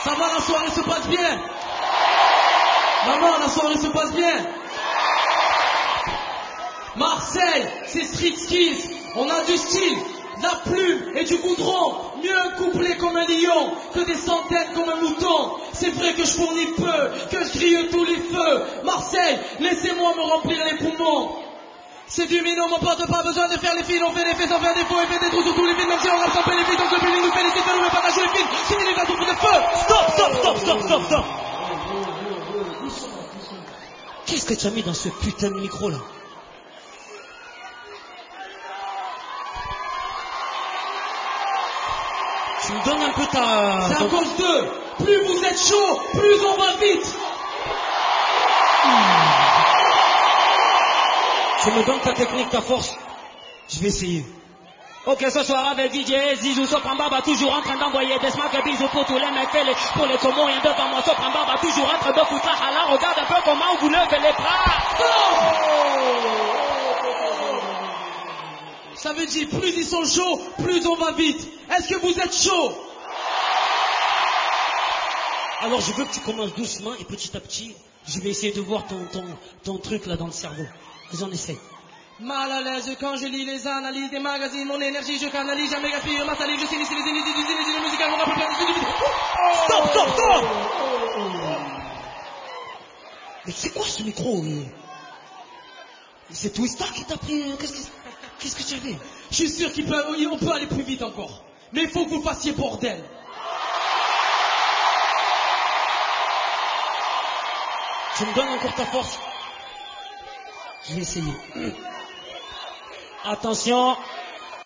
Ça va, la soirée se passe bien? Maman, la soirée se passe bien? Marseille, c'est street skills. On a du style, de la plume et du goudron. Mieux un couplet comme un lion que des centaines comme un mouton. C'est vrai que je fournis peu, que je grille tous les feux. Marseille, laissez-moi me remplir les poumons. C'est du minot, mon pote, pas besoin de faire les fils. On fait des faits sans faire des faux et fait des trous sur tous les films. Même si on rappe sans faire les fils, donc le public nous félicite, nous met pas jouer les films. C'est des gars pour de feu. Stop. Qu'est-ce que tu as mis dans ce putain de micro là? Tu me donnes un peu ta... C'est à cause d'eux. Plus vous êtes chaud, plus on va vite. Tu me donnes ta technique, ta force. Je vais essayer. Ok, ce soir avec DJ Zizou, Sopramba va toujours en train d'envoyer des smacks et bisous pour tous les mecs, pour les Comoriens devant moi. Sopramba va toujours en train de foutre la hala. Regarde un peu comment vous levez les bras. Ça veut dire, plus ils sont chauds, plus on va vite. Est-ce que vous êtes chaud? Alors je veux que tu commences doucement et petit à petit, je vais essayer de voir ton truc là dans le cerveau. Vas-y, on essaie. Mal à l'aise quand je lis les analyses des magazines, mon énergie je canalise, jamais gaspille ma salive, je signe les inédits musicales, mon rappel Stop. Mais c'est quoi ce micro? C'est Twista qui t'a pris. Qu'est-ce que tu avais? Je suis sûr qu'on peut aller plus vite encore. Mais il faut que vous fassiez bordel. Tu me donnes encore ta force? Je vais essayer. Attention.